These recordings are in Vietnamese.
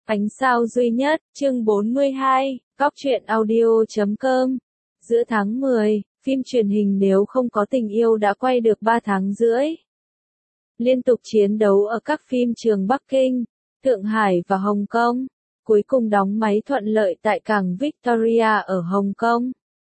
Ánh sao duy nhất, chương 42, góc truyện audio.com. Giữa tháng 10, phim truyền hình Nếu không có tình yêu đã quay được 3 tháng rưỡi. Liên tục chiến đấu ở các phim trường Bắc Kinh, Thượng Hải và Hồng Kông, cuối cùng đóng máy thuận lợi tại cảng Victoria ở Hồng Kông.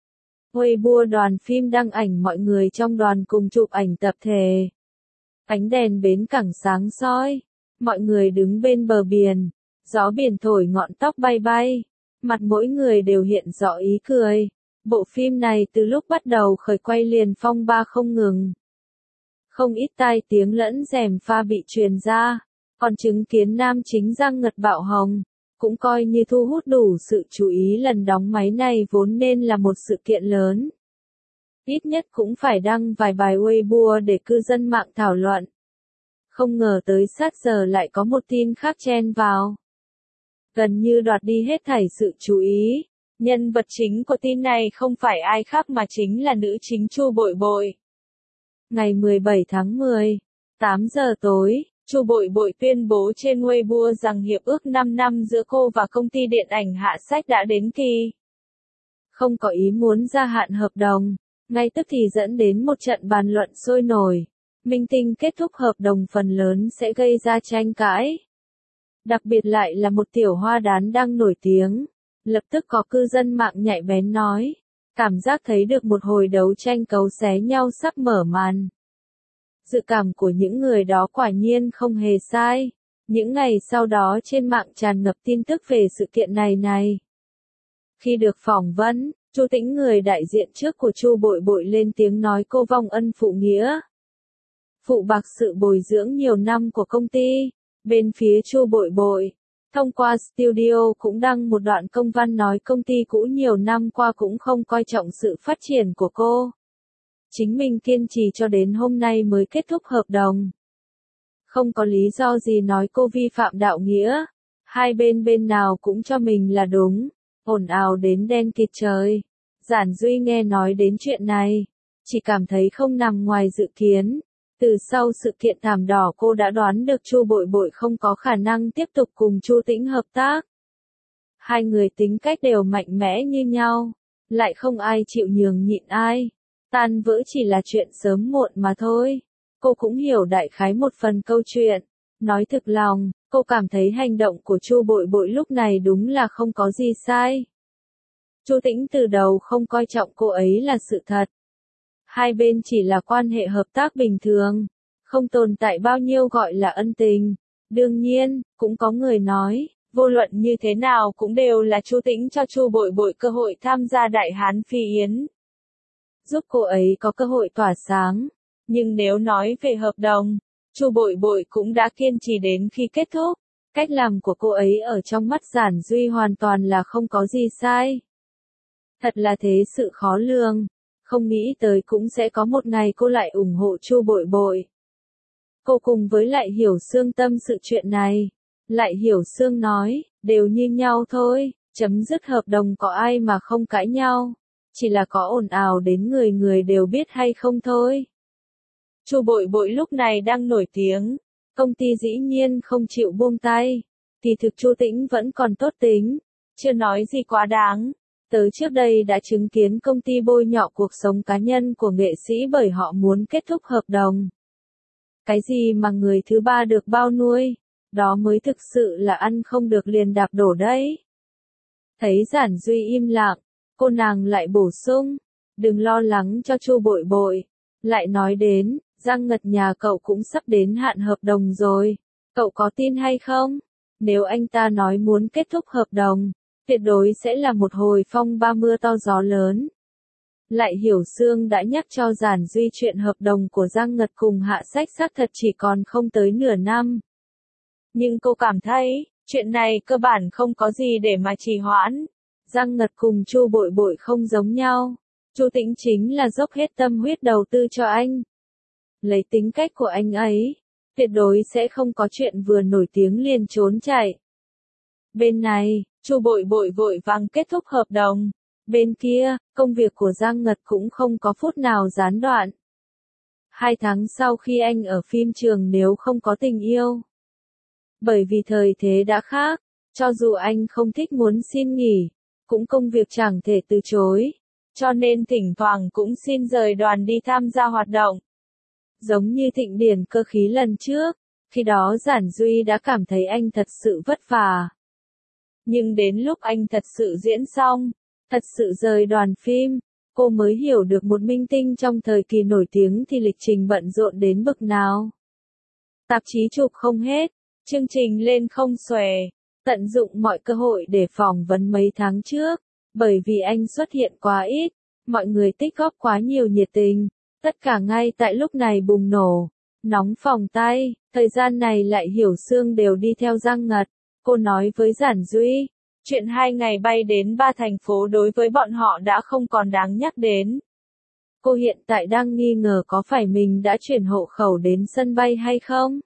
Weibo đoàn phim đăng ảnh mọi người trong đoàn cùng chụp ảnh tập thể. Ánh đèn bến cảng sáng soi, mọi người đứng bên bờ biển, gió biển thổi ngọn tóc bay bay, mặt mỗi người đều hiện rõ ý cười. Bộ phim này từ lúc bắt đầu khởi quay liền phong ba không ngừng. Không ít tai tiếng lẫn rèm pha bị truyền ra, còn chứng kiến nam chính Giang Ngật bạo hồng, cũng coi như thu hút đủ sự chú ý. Lần đóng máy này vốn nên là một sự kiện lớn. Ít nhất cũng phải đăng vài bài Weibo để cư dân mạng thảo luận. Không ngờ tới sát giờ lại có một tin khác chen vào, gần như đoạt đi hết thảy sự chú ý. Nhân vật chính của tin này không phải ai khác mà chính là nữ chính Chu Bội Bội. Ngày 17 tháng 10, 8 giờ tối, Chu Bội Bội tuyên bố trên Weibo rằng hiệp ước 5 năm giữa cô và công ty điện ảnh Hạ Sách đã đến kỳ. Không có ý muốn gia hạn hợp đồng, ngay tức thì dẫn đến một trận bàn luận sôi nổi. Minh tinh kết thúc hợp đồng phần lớn sẽ gây ra tranh cãi. Đặc biệt lại là một tiểu hoa đán đang nổi tiếng. Lập tức có cư dân mạng nhạy bén nói, cảm giác thấy được một hồi đấu tranh cấu xé nhau sắp mở màn. Dự cảm của những người đó quả nhiên không hề sai. Những ngày sau đó trên mạng tràn ngập tin tức về sự kiện này. Khi được phỏng vấn, Chu Tĩnh, người đại diện trước của Chu Bội Bội, lên tiếng nói cô vong ân phụ nghĩa, phụ bạc sự bồi dưỡng nhiều năm của công ty. Bên phía Chu Bội Bội, thông qua studio cũng đăng một đoạn công văn nói công ty cũ nhiều năm qua cũng không coi trọng sự phát triển của cô. Chính mình kiên trì cho đến hôm nay mới kết thúc hợp đồng. Không có lý do gì nói cô vi phạm đạo nghĩa. Hai bên nào cũng cho mình là đúng. Ồn ào đến đen kịt trời. Giản Duy nghe nói đến chuyện này, chỉ cảm thấy không nằm ngoài dự kiến. Từ sau sự kiện thảm đỏ cô đã đoán được Chu Bội Bội không có khả năng tiếp tục cùng Chu Tĩnh hợp tác. Hai người tính cách đều mạnh mẽ như nhau, lại không ai chịu nhường nhịn ai. Tan vỡ chỉ là chuyện sớm muộn mà thôi. Cô cũng hiểu đại khái một phần câu chuyện. Nói thực lòng, cô cảm thấy hành động của Chu Bội Bội lúc này đúng là không có gì sai. Chu Tĩnh từ đầu không coi trọng cô ấy là sự thật. Hai bên chỉ là quan hệ hợp tác bình thường, không tồn tại bao nhiêu gọi là ân tình. Đương nhiên, cũng có người nói, vô luận như thế nào cũng đều là Chu Tĩnh cho Chu Bội Bội cơ hội tham gia Đại Hán Phi Yến, giúp cô ấy có cơ hội tỏa sáng. Nhưng nếu nói về hợp đồng, Chu Bội Bội cũng đã kiên trì đến khi kết thúc. Cách làm của cô ấy ở trong mắt Giản Duy hoàn toàn là không có gì sai. Thật là thế sự khó lường. Không nghĩ tới cũng sẽ có một ngày cô lại ủng hộ Chu Bội Bội. Cô cùng với Lại Hiểu Xương tâm sự chuyện này. Lại Hiểu Xương nói, đều như nhau thôi, chấm dứt hợp đồng có ai mà không cãi nhau. Chỉ là có ồn ào đến người đều biết hay không thôi. Chu Bội Bội lúc này đang nổi tiếng, công ty dĩ nhiên không chịu buông tay. Kỳ thực Chu Tĩnh vẫn còn tốt tính, chưa nói gì quá đáng. Tớ trước đây đã chứng kiến công ty bôi nhọ cuộc sống cá nhân của nghệ sĩ bởi họ muốn kết thúc hợp đồng. Cái gì mà người thứ ba được bao nuôi, đó mới thực sự là ăn không được liền đạp đổ đấy. Thấy Giản Duy im lặng, cô nàng lại bổ sung, đừng lo lắng cho Chu Bội Bội. Lại nói đến, Giang Ngật nhà cậu cũng sắp đến hạn hợp đồng rồi, cậu có tin hay không? Nếu anh ta nói muốn kết thúc hợp đồng, tuyệt đối sẽ là một hồi phong ba mưa to gió lớn. Lại Hiểu Xương đã nhắc cho Giản Duy chuyện hợp đồng của Giang Ngật cùng Hạ Sách xác thật chỉ còn không tới nửa năm. Nhưng cô cảm thấy, chuyện này cơ bản không có gì để mà trì hoãn. Giang Ngật cùng Chu Bội Bội không giống nhau. Chu Tĩnh chính là dốc hết tâm huyết đầu tư cho anh. Lấy tính cách của anh ấy, tuyệt đối sẽ không có chuyện vừa nổi tiếng liền trốn chạy. Bên này, Chu Bội Bội vội vàng kết thúc hợp đồng. Bên kia, công việc của Giang Ngật cũng không có phút nào gián đoạn. 2 tháng sau khi anh ở phim trường Nếu không có tình yêu. Bởi vì thời thế đã khác, Cho dù anh không thích muốn xin nghỉ, cũng công việc chẳng thể từ chối. Cho nên thỉnh thoảng cũng xin rời đoàn đi tham gia hoạt động. Giống như thịnh điển cơ khí lần trước, khi đó Giản Duy đã cảm thấy anh thật sự vất vả. Nhưng đến lúc anh thật sự diễn xong, thật sự rời đoàn phim, cô mới hiểu được một minh tinh trong thời kỳ nổi tiếng thì lịch trình bận rộn đến bực nào. Tạp chí chụp không hết, chương trình lên không xuể, tận dụng mọi cơ hội để phỏng vấn mấy tháng trước, bởi vì anh xuất hiện quá ít, mọi người tích góp quá nhiều nhiệt tình, tất cả ngay tại lúc này bùng nổ, nóng phòng tay, thời gian này lại Hiểu Xương đều đi theo Giang Ngật, cô nói với Giản Duy, chuyện 2 ngày bay đến 3 thành phố đối với bọn họ đã không còn đáng nhắc đến. Cô hiện tại đang nghi ngờ có phải mình đã chuyển hộ khẩu đến sân bay hay không?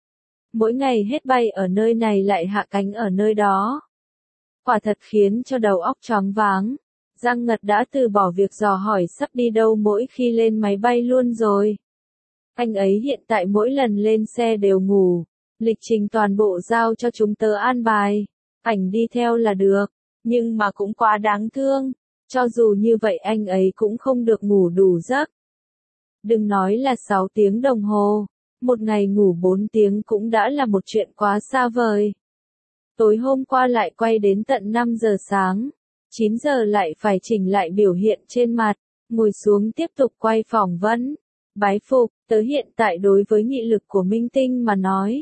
Mỗi ngày hết bay ở nơi này lại hạ cánh ở nơi đó. Quả thật khiến cho đầu óc choáng váng. Giang Ngật đã từ bỏ việc dò hỏi sắp đi đâu mỗi khi lên máy bay luôn rồi. Anh ấy hiện tại mỗi lần lên xe đều ngủ, lịch trình toàn bộ giao cho chúng tớ an bài, ảnh đi theo là được, nhưng mà cũng quá đáng thương, cho dù như vậy anh ấy cũng không được ngủ đủ giấc. Đừng nói là 6 tiếng đồng hồ, một ngày ngủ 4 tiếng cũng đã là một chuyện quá xa vời. Tối hôm qua lại quay đến tận 5 giờ sáng, 9 giờ lại phải chỉnh lại biểu hiện trên mặt, ngồi xuống tiếp tục quay phỏng vấn. Bái phục, tớ hiện tại đối với nghị lực của minh tinh mà nói.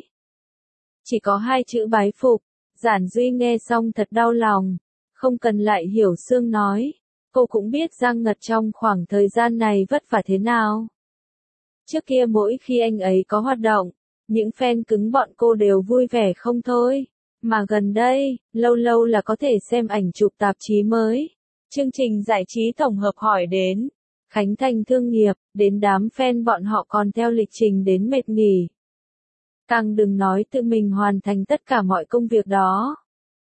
Chỉ có 2 chữ bái phục, Giản Duy nghe xong thật đau lòng, không cần lại Hiểu Xương nói, cô cũng biết Giang Ngật trong khoảng thời gian này vất vả thế nào. Trước kia mỗi khi anh ấy có hoạt động, những fan cứng bọn cô đều vui vẻ không thôi, mà gần đây, lâu lâu là có thể xem ảnh chụp tạp chí mới. Chương trình giải trí tổng hợp hỏi đến khánh thành thương nghiệp, đến đám fan bọn họ còn theo lịch trình đến mệt nghỉ. Càng đừng nói tự mình hoàn thành tất cả mọi công việc đó.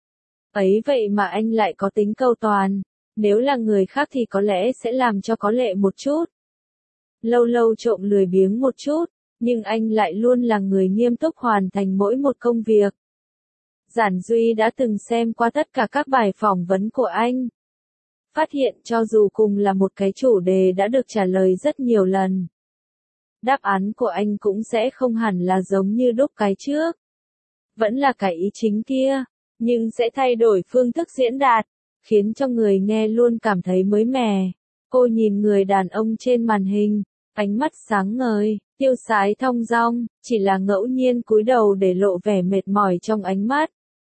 Ấy vậy mà anh lại có tính cầu toàn, nếu là người khác thì có lẽ sẽ làm cho có lệ một chút. Lâu lâu trộm lười biếng một chút, nhưng anh lại luôn là người nghiêm túc hoàn thành mỗi một công việc. Giản Duy đã từng xem qua tất cả các bài phỏng vấn của anh. Phát hiện cho dù cùng là một cái chủ đề đã được trả lời rất nhiều lần, đáp án của anh cũng sẽ không hẳn là giống như đúc cái trước. Vẫn là cái ý chính kia, nhưng sẽ thay đổi phương thức diễn đạt, khiến cho người nghe luôn cảm thấy mới mẻ. Cô nhìn người đàn ông trên màn hình, ánh mắt sáng ngời, tiêu sái thong dong, chỉ là ngẫu nhiên cúi đầu để lộ vẻ mệt mỏi trong ánh mắt.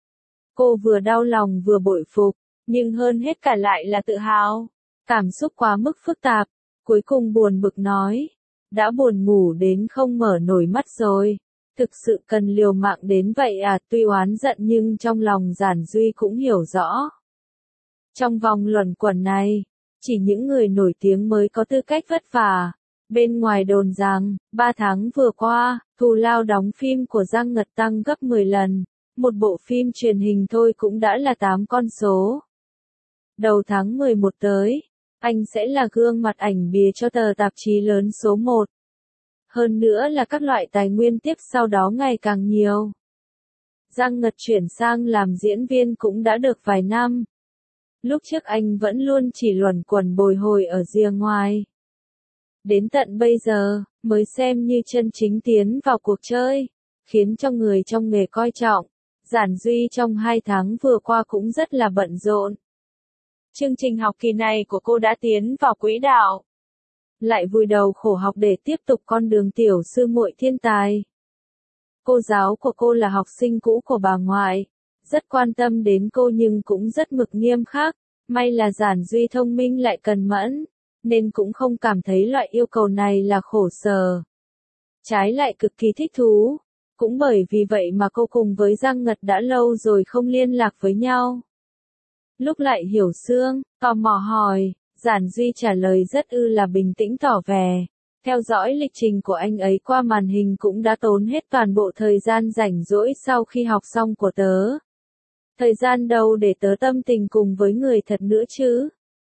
Cô vừa đau lòng vừa bội phục, nhưng hơn hết cả lại là tự hào. Cảm xúc quá mức phức tạp, cuối cùng buồn bực nói. Đã buồn ngủ đến không mở nổi mắt rồi. Thực sự cần liều mạng đến vậy à? Tuy oán giận nhưng trong lòng Giản Duy cũng hiểu rõ. Trong vòng luẩn quẩn này, chỉ những người nổi tiếng mới có tư cách vất vả. Bên ngoài đồn rằng, 3 tháng vừa qua, thù lao đóng phim của Giang Ngật tăng gấp 10 lần. Một bộ phim truyền hình thôi cũng đã là 8 con số. Đầu tháng 11 tới, anh sẽ là gương mặt ảnh bìa cho tờ tạp chí lớn số 1. Hơn nữa là các loại tài nguyên tiếp sau đó ngày càng nhiều. Giang Ngật chuyển sang làm diễn viên cũng đã được vài năm. Lúc trước anh vẫn luôn chỉ luẩn quẩn bồi hồi ở rìa ngoài. Đến tận bây giờ, mới xem như chân chính tiến vào cuộc chơi, khiến cho người trong nghề coi trọng. Giản Duy trong 2 tháng vừa qua cũng rất là bận rộn. Chương trình học kỳ này của cô đã tiến vào quỹ đạo. Lại vùi đầu khổ học để tiếp tục con đường tiểu sư muội thiên tài. Cô giáo của cô là học sinh cũ của bà ngoại, rất quan tâm đến cô nhưng cũng rất mực nghiêm khắc. May là Giản Duy thông minh lại cần mẫn, nên cũng không cảm thấy loại yêu cầu này là khổ sở. Trái lại cực kỳ thích thú. Cũng bởi vì vậy mà cô cùng với Giang Ngật đã lâu rồi không liên lạc với nhau. Lúc lại Hiểu Xương, tò mò hỏi, Giản Duy trả lời rất là bình tĩnh tỏ vẻ. Theo dõi lịch trình của anh ấy qua màn hình cũng đã tốn hết toàn bộ thời gian rảnh rỗi sau khi học xong của tớ. Thời gian đâu để tớ tâm tình cùng với người thật nữa chứ?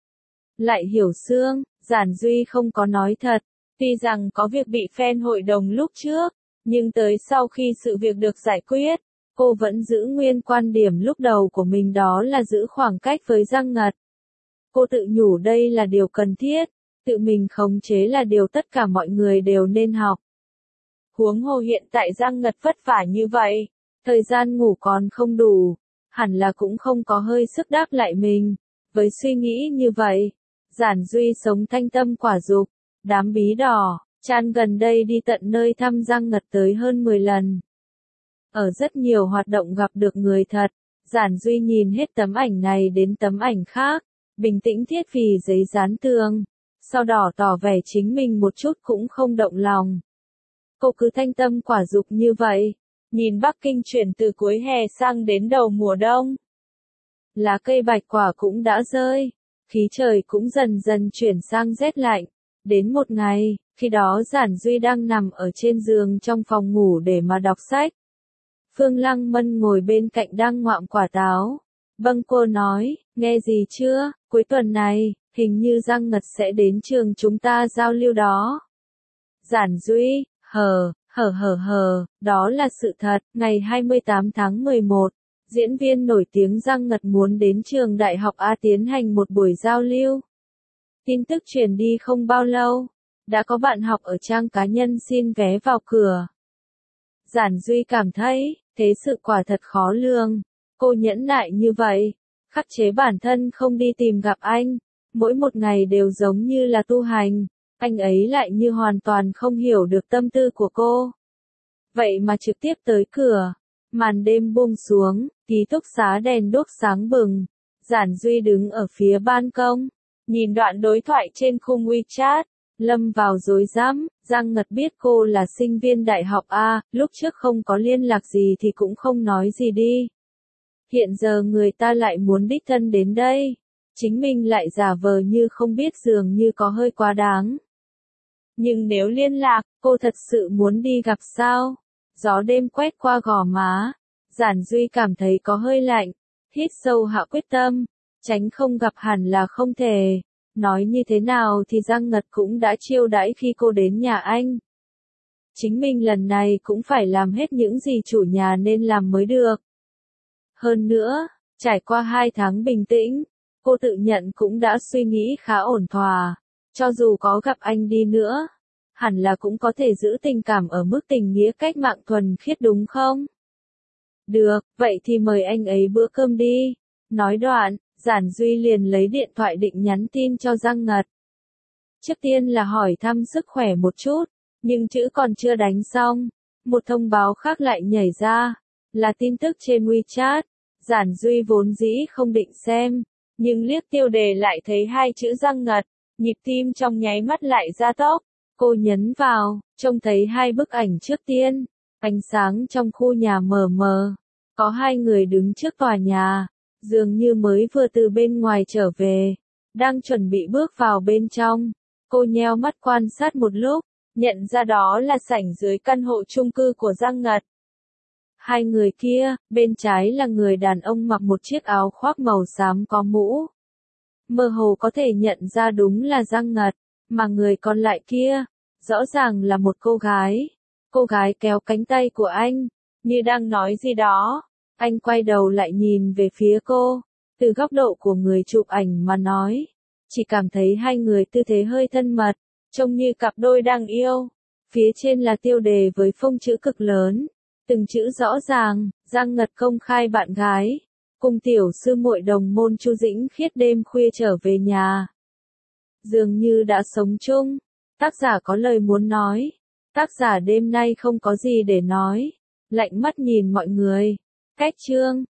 Lại Hiểu Xương, Giản Duy không có nói thật. Tuy rằng có việc bị fan hội đồng lúc trước, nhưng tới sau khi sự việc được giải quyết, Cô vẫn giữ nguyên quan điểm lúc đầu của mình, đó là giữ khoảng cách với Giang Ngật. Cô tự nhủ đây là điều cần thiết, tự mình khống chế là điều tất cả mọi người đều nên học. Huống hồ hiện tại Giang Ngật vất vả như vậy, thời gian ngủ còn không đủ, hẳn là cũng không có hơi sức đáp lại mình. Với suy nghĩ như vậy, Giản Duy sống thanh tâm quả dục, đám bí đỏ, Chan gần đây đi tận nơi thăm Giang Ngật tới hơn 10 lần. Ở rất nhiều hoạt động gặp được người thật, Giản Duy nhìn hết tấm ảnh này đến tấm ảnh khác, bình tĩnh thiết vì giấy dán tường, sau đó tỏ vẻ chính mình một chút cũng không động lòng. Cô cứ thanh tâm quả dục như vậy, nhìn Bắc Kinh chuyển từ cuối hè sang đến đầu mùa đông. Lá cây bạch quả cũng đã rơi, khí trời cũng dần dần chuyển sang rét lạnh. Đến một ngày, khi đó Giản Duy đang nằm ở trên giường trong phòng ngủ để mà đọc sách. Phương Lăng Mân ngồi bên cạnh đang ngoạm quả táo. Vâng, cô nói, nghe gì chưa, cuối tuần này, hình như Giang Ngật sẽ đến trường chúng ta giao lưu đó. Giản Duy, đó là sự thật. Ngày 28 tháng 11, diễn viên nổi tiếng Giang Ngật muốn đến trường Đại học A tiến hành một buổi giao lưu. Tin tức truyền đi không bao lâu, đã có bạn học ở trang cá nhân xin vé vào cửa. Giản Duy cảm thấy, thế sự quả thật khó lường. Cô nhẫn nại như vậy, khắc chế bản thân không đi tìm gặp anh, mỗi một ngày đều giống như là tu hành, anh ấy lại như hoàn toàn không hiểu được tâm tư của cô. Vậy mà trực tiếp tới cửa, màn đêm buông xuống, ký túc xá đèn đuốc sáng bừng, Giản Duy đứng ở phía ban công, nhìn đoạn đối thoại trên khung WeChat, lâm vào rối rắm. Giang Ngật biết cô là sinh viên đại học A, lúc trước không có liên lạc gì thì cũng không nói gì đi. Hiện giờ người ta lại muốn đích thân đến đây, chính mình lại giả vờ như không biết, dường như có hơi quá đáng. Nhưng nếu liên lạc, cô thật sự muốn đi gặp sao? Gió đêm quét qua gò má, Giản Duy cảm thấy có hơi lạnh, hít sâu hạ quyết tâm, tránh không gặp hẳn là không thể. Nói như thế nào thì Giang Ngật cũng đã chiêu đãi khi cô đến nhà anh. Chính mình lần này cũng phải làm hết những gì chủ nhà nên làm mới được. Hơn nữa, trải qua 2 tháng bình tĩnh, cô tự nhận cũng đã suy nghĩ khá ổn thỏa. Cho dù có gặp anh đi nữa, hẳn là cũng có thể giữ tình cảm ở mức tình nghĩa cách mạng thuần khiết đúng không? Được, vậy thì mời anh ấy bữa cơm đi. Nói đoạn, Giản Duy liền lấy điện thoại định nhắn tin cho Giang Ngật. Trước tiên là hỏi thăm sức khỏe một chút, nhưng chữ còn chưa đánh xong, một thông báo khác lại nhảy ra, là tin tức trên WeChat. Giản Duy vốn dĩ không định xem, nhưng liếc tiêu đề lại thấy 2 chữ Giang Ngật, nhịp tim trong nháy mắt lại gia tốc. Cô nhấn vào, trông thấy 2 bức ảnh trước tiên, ánh sáng trong khu nhà mờ mờ, có 2 người đứng trước tòa nhà, dường như mới vừa từ bên ngoài trở về, đang chuẩn bị bước vào bên trong. Cô nheo mắt quan sát một lúc, nhận ra đó là sảnh dưới căn hộ chung cư của Giang Ngật. 2 người kia, bên trái là người đàn ông mặc một chiếc áo khoác màu xám có mũ. Mơ hồ có thể nhận ra đúng là Giang Ngật, mà người còn lại kia, rõ ràng là một cô gái. Cô gái kéo cánh tay của anh, như đang nói gì đó. Anh quay đầu lại nhìn về phía cô, từ góc độ của người chụp ảnh mà nói. Chỉ cảm thấy 2 người tư thế hơi thân mật, trông như cặp đôi đang yêu. Phía trên là tiêu đề với phông chữ cực lớn, từng chữ rõ ràng, Giang Ngật công khai bạn gái, cùng tiểu sư muội đồng môn Chu Dĩnh Khiết đêm khuya trở về nhà. Dường như đã sống chung, tác giả có lời muốn nói, tác giả đêm nay không có gì để nói, lạnh mắt nhìn mọi người. Cách chương